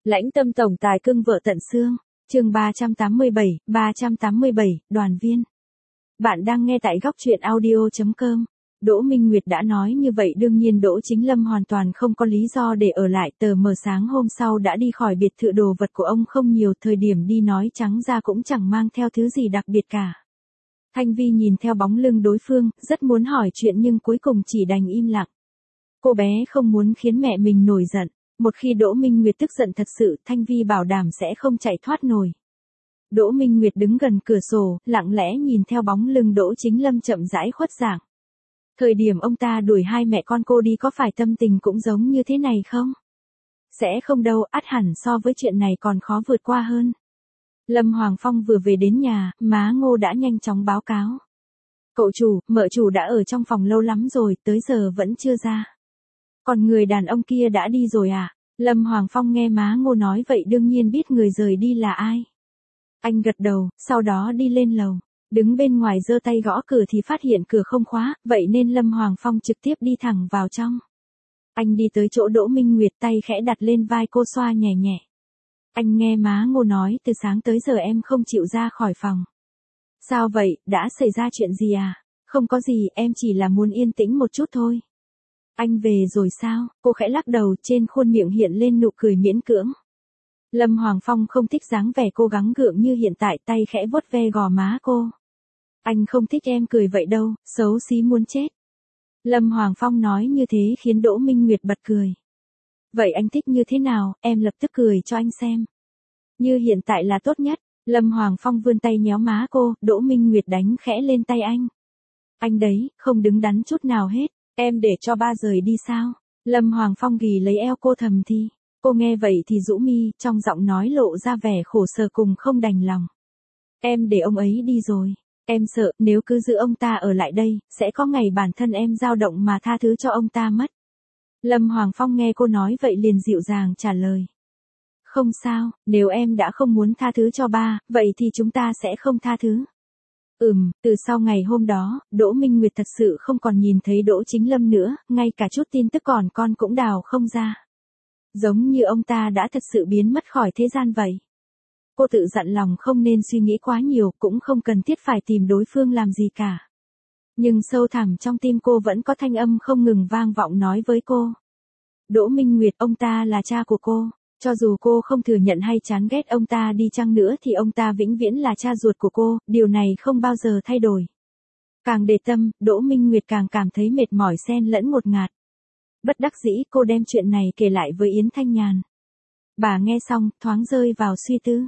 Lãnh tâm tổng tài cưng vợ tận xương. Chương 387, đoàn viên. Bạn đang nghe tại góc truyện audio.com. Đỗ Minh Nguyệt đã nói như vậy, đương nhiên Đỗ Chính Lâm hoàn toàn không có lý do để ở lại. Tờ mờ sáng hôm sau đã đi khỏi biệt thự, đồ vật của ông không nhiều, thời điểm đi nói trắng ra cũng chẳng mang theo thứ gì đặc biệt cả. Thanh Vi nhìn theo bóng lưng đối phương, rất muốn hỏi chuyện nhưng cuối cùng chỉ đành im lặng. Cô bé không muốn khiến mẹ mình nổi giận. Một khi Đỗ Minh Nguyệt tức giận thật sự, Thanh Vi bảo đảm sẽ không chạy thoát nổi. Đỗ Minh Nguyệt đứng gần cửa sổ, lặng lẽ nhìn theo bóng lưng Đỗ Chính Lâm chậm rãi khuất dạng. Thời điểm ông ta đuổi hai mẹ con cô đi có phải tâm tình cũng giống như thế này không? Sẽ không đâu, ắt hẳn so với chuyện này còn khó vượt qua hơn. Lâm Hoàng Phong vừa về đến nhà, má Ngô đã nhanh chóng báo cáo. Cậu chủ, mợ chủ đã ở trong phòng lâu lắm rồi, tới giờ vẫn chưa ra. Còn người đàn ông kia đã đi rồi à? Lâm Hoàng Phong nghe má Ngô nói vậy đương nhiên biết người rời đi là ai. Anh gật đầu, sau đó đi lên lầu. Đứng bên ngoài giơ tay gõ cửa thì phát hiện cửa không khóa, vậy nên Lâm Hoàng Phong trực tiếp đi thẳng vào trong. Anh đi tới chỗ Đỗ Minh Nguyệt, tay khẽ đặt lên vai cô xoa nhẹ nhẹ. Anh nghe má Ngô nói từ sáng tới giờ em không chịu ra khỏi phòng. Sao vậy, đã xảy ra chuyện gì à? Không có gì, em chỉ là muốn yên tĩnh một chút thôi. Anh về rồi sao? Cô khẽ lắc đầu, trên khuôn miệng hiện lên nụ cười miễn cưỡng. Lâm Hoàng Phong không thích dáng vẻ cô gắng gượng như hiện tại, tay khẽ vuốt ve gò má cô. Anh không thích em cười vậy đâu, xấu xí muốn chết. Lâm Hoàng Phong nói như thế khiến Đỗ Minh Nguyệt bật cười. Vậy anh thích như thế nào, em lập tức cười cho anh xem. Như hiện tại là tốt nhất. Lâm Hoàng Phong vươn tay nhéo má cô, Đỗ Minh Nguyệt đánh khẽ lên tay anh. Anh đấy, không đứng đắn chút nào hết. Em để cho ba rời đi sao? Lâm Hoàng Phong ghì lấy eo cô thầm thì. Cô nghe vậy thì rũ mi, trong giọng nói lộ ra vẻ khổ sở cùng không đành lòng. Em để ông ấy đi rồi. Em sợ nếu cứ giữ ông ta ở lại đây, sẽ có ngày bản thân em dao động mà tha thứ cho ông ta mất. Lâm Hoàng Phong nghe cô nói vậy liền dịu dàng trả lời. Không sao, nếu em đã không muốn tha thứ cho ba, vậy thì chúng ta sẽ không tha thứ. Từ sau ngày hôm đó, Đỗ Minh Nguyệt thật sự không còn nhìn thấy Đỗ Chính Lâm nữa, ngay cả chút tin tức còn con cũng đào không ra. Giống như ông ta đã thật sự biến mất khỏi thế gian vậy. Cô tự dặn lòng không nên suy nghĩ quá nhiều, cũng không cần thiết phải tìm đối phương làm gì cả. Nhưng sâu thẳm trong tim cô vẫn có thanh âm không ngừng vang vọng nói với cô. Đỗ Minh Nguyệt, ông ta là cha của cô. Cho dù cô không thừa nhận hay chán ghét ông ta đi chăng nữa thì ông ta vĩnh viễn là cha ruột của cô, điều này không bao giờ thay đổi. Càng để tâm, Đỗ Minh Nguyệt càng cảm thấy mệt mỏi xen lẫn ngột ngạt. Bất đắc dĩ cô đem chuyện này kể lại với Yến Thanh Nhàn. Bà nghe xong, thoáng rơi vào suy tư.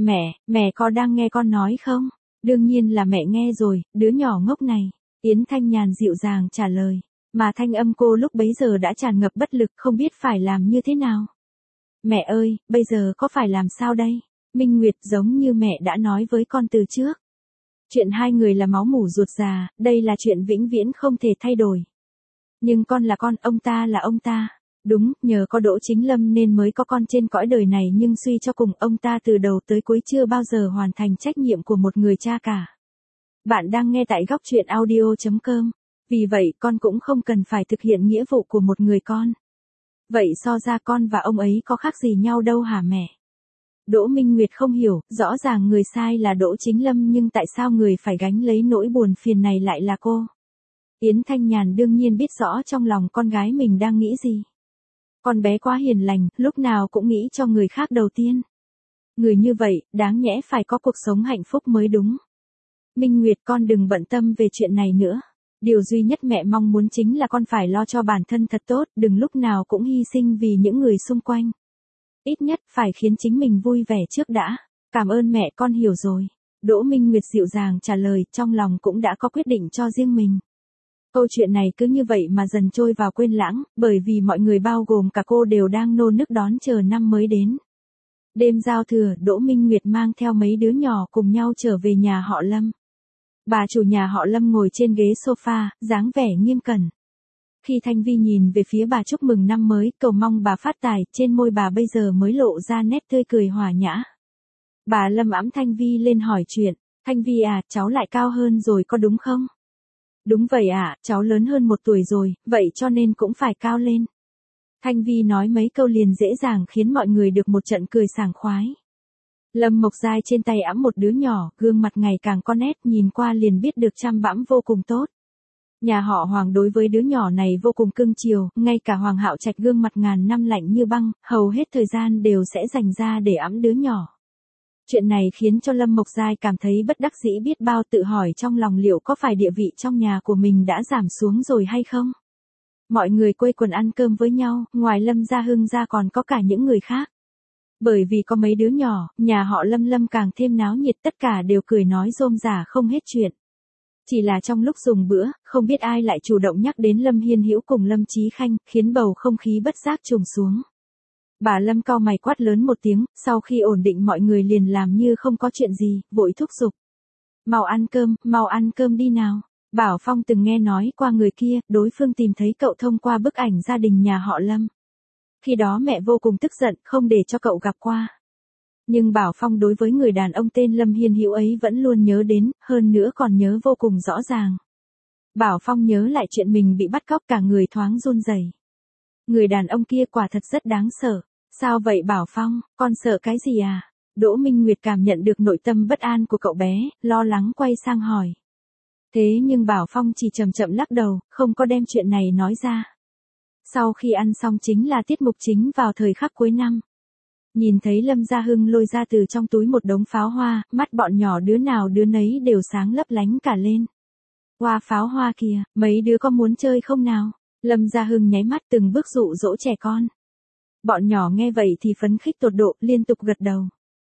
Mẹ có đang nghe con nói không? Đương nhiên là mẹ nghe rồi, đứa nhỏ ngốc này. Yến Thanh Nhàn dịu dàng trả lời. Mà thanh âm cô lúc bấy giờ đã tràn ngập bất lực, không biết phải làm như thế nào. Mẹ ơi, bây giờ có phải làm sao đây? Minh Nguyệt, giống như mẹ đã nói với con từ trước. Chuyện hai người là máu mủ ruột già, đây là chuyện vĩnh viễn không thể thay đổi. Nhưng con là con, ông ta là ông ta. Đúng, nhờ có Đỗ Chính Lâm nên mới có con trên cõi đời này, nhưng suy cho cùng ông ta từ đầu tới cuối chưa bao giờ hoàn thành trách nhiệm của một người cha cả. Bạn đang nghe tại góc truyện audio.com. Vì vậy con cũng không cần phải thực hiện nghĩa vụ của một người con. Vậy so ra con và ông ấy có khác gì nhau đâu hả mẹ? Đỗ Minh Nguyệt không hiểu, rõ ràng người sai là Đỗ Chính Lâm nhưng tại sao người phải gánh lấy nỗi buồn phiền này lại là cô? Yến Thanh Nhàn đương nhiên biết rõ trong lòng con gái mình đang nghĩ gì. Con bé quá hiền lành, lúc nào cũng nghĩ cho người khác đầu tiên. Người như vậy, đáng nhẽ phải có cuộc sống hạnh phúc mới đúng. Minh Nguyệt, con đừng bận tâm về chuyện này nữa. Điều duy nhất mẹ mong muốn chính là con phải lo cho bản thân thật tốt, đừng lúc nào cũng hy sinh vì những người xung quanh. Ít nhất phải khiến chính mình vui vẻ trước đã. Cảm ơn mẹ, con hiểu rồi. Đỗ Minh Nguyệt dịu dàng trả lời, trong lòng cũng đã có quyết định cho riêng mình. Câu chuyện này cứ như vậy mà dần trôi vào quên lãng, bởi vì mọi người bao gồm cả cô đều đang nô nức đón chờ năm mới đến. Đêm giao thừa, Đỗ Minh Nguyệt mang theo mấy đứa nhỏ cùng nhau trở về nhà họ Lâm. Bà chủ nhà họ Lâm ngồi trên ghế sofa, dáng vẻ nghiêm cẩn. Khi Thanh Vi nhìn về phía bà chúc mừng năm mới, cầu mong bà phát tài, trên môi bà bây giờ mới lộ ra nét tươi cười hòa nhã. Bà Lâm ẵm Thanh Vi lên hỏi chuyện. Thanh Vi à, cháu lại cao hơn rồi có đúng không? Đúng vậy ạ, cháu lớn hơn 1 tuổi rồi, vậy cho nên cũng phải cao lên. Thanh Vi nói mấy câu liền dễ dàng khiến mọi người được một trận cười sảng khoái. Lâm Mộc Giai trên tay ẵm một đứa nhỏ, gương mặt ngày càng con nét, nhìn qua liền biết được chăm bẵm vô cùng tốt. Nhà họ Hoàng đối với đứa nhỏ này vô cùng cưng chiều, ngay cả Hoàng Hạo Trạch gương mặt ngàn năm lạnh như băng, hầu hết thời gian đều sẽ dành ra để ẵm đứa nhỏ. Chuyện này khiến cho Lâm Mộc Giai cảm thấy bất đắc dĩ biết bao, tự hỏi trong lòng liệu có phải địa vị trong nhà của mình đã giảm xuống rồi hay không. Mọi người quây quần ăn cơm với nhau, ngoài Lâm Gia Hưng ra còn có cả những người khác. Bởi vì có mấy đứa nhỏ, nhà họ Lâm càng thêm náo nhiệt, tất cả đều cười nói rôm rả không hết chuyện. Chỉ là trong lúc dùng bữa, không biết ai lại chủ động nhắc đến Lâm Hiên Hữu cùng Lâm Chí Khanh, khiến bầu không khí bất giác trùng xuống. Bà Lâm cau mày quát lớn một tiếng, sau khi ổn định mọi người liền làm như không có chuyện gì, vội thúc giục. Mau ăn cơm đi nào. Bảo Phong từng nghe nói qua người kia, đối phương tìm thấy cậu thông qua bức ảnh gia đình nhà họ Lâm. Khi đó mẹ vô cùng tức giận, không để cho cậu gặp qua. Nhưng Bảo Phong đối với người đàn ông tên Lâm Hiên Hữu ấy vẫn luôn nhớ đến, hơn nữa còn nhớ vô cùng rõ ràng. Bảo Phong nhớ lại chuyện mình bị bắt cóc, cả người thoáng run rẩy. Người đàn ông kia quả thật rất đáng sợ. Sao vậy Bảo Phong, con sợ cái gì à? Đỗ Minh Nguyệt cảm nhận được nội tâm bất an của cậu bé, lo lắng quay sang hỏi. Thế nhưng Bảo Phong chỉ chậm chậm lắc đầu, không có đem chuyện này nói ra. Sau khi ăn xong chính là tiết mục chính vào thời khắc cuối năm. Nhìn thấy Lâm Gia Hưng lôi ra từ trong túi một đống pháo hoa, mắt bọn nhỏ đứa nào đứa nấy đều sáng lấp lánh cả lên. Hoa pháo hoa kìa, mấy đứa có muốn chơi không nào? Lâm Gia Hưng nháy mắt từng bước dụ dỗ trẻ con. Bọn nhỏ nghe vậy thì phấn khích tột độ, liên tục gật đầu.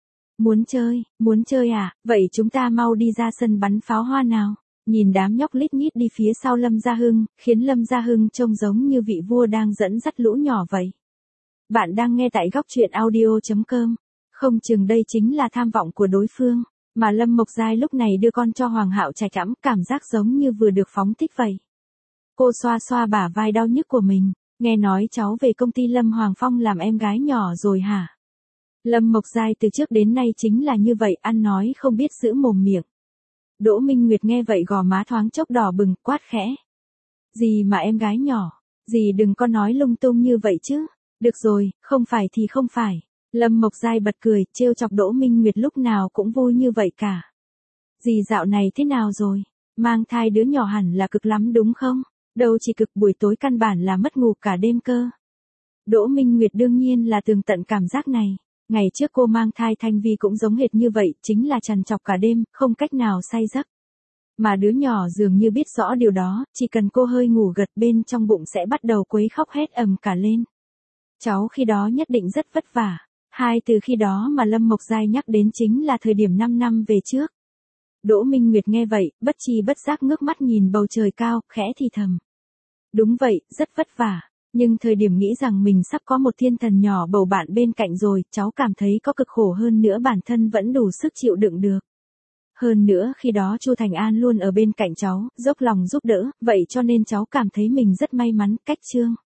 Muốn chơi à, vậy chúng ta mau đi ra sân bắn pháo hoa nào. Nhìn đám nhóc lít nhít đi phía sau Lâm Gia Hưng, khiến Lâm Gia Hưng trông giống như vị vua đang dẫn dắt lũ nhỏ vậy. Bạn đang nghe tại góc truyện audio.com. Không chừng đây chính là tham vọng của đối phương, mà Lâm Mộc Giai lúc này đưa con cho Hoàng Hạo Trạch ẵm, cảm giác giống như vừa được phóng thích vậy. Cô xoa xoa bả vai đau nhức của mình, nghe nói cháu về công ty Lâm Hoàng Phong làm em gái nhỏ rồi hả? Lâm Mộc Giai từ trước đến nay chính là như vậy, ăn nói không biết giữ mồm miệng. Đỗ Minh Nguyệt nghe vậy gò má thoáng chốc đỏ bừng, quát khẽ. Gì mà em gái nhỏ, dì đừng có nói lung tung như vậy chứ. Được rồi, không phải thì không phải. Lâm Mộc Giai bật cười, trêu chọc Đỗ Minh Nguyệt lúc nào cũng vui như vậy cả. Dì dạo này thế nào rồi? Mang thai đứa nhỏ hẳn là cực lắm đúng không? Đâu chỉ cực, buổi tối căn bản là mất ngủ cả đêm cơ. Đỗ Minh Nguyệt đương nhiên là tường tận cảm giác này. Ngày trước cô mang thai Thanh Vi cũng giống hệt như vậy, chính là trằn trọc cả đêm, không cách nào say giấc. Mà đứa nhỏ dường như biết rõ điều đó, chỉ cần cô hơi ngủ gật bên trong bụng sẽ bắt đầu quấy khóc hét ầm cả lên. Cháu khi đó nhất định rất vất vả. Hai từ khi đó mà Lâm Mộc Giai nhắc đến chính là thời điểm 5 năm về trước. Đỗ Minh Nguyệt nghe vậy, bất tri bất giác ngước mắt nhìn bầu trời cao, khẽ thì thầm. Đúng vậy, rất vất vả. Nhưng thời điểm nghĩ rằng mình sắp có một thiên thần nhỏ bầu bạn bên cạnh rồi, cháu cảm thấy có cực khổ hơn nữa, bản thân vẫn đủ sức chịu đựng được. Hơn nữa khi đó Chu Thành An luôn ở bên cạnh cháu, dốc lòng giúp đỡ, vậy cho nên cháu cảm thấy mình rất may mắn. Cách chương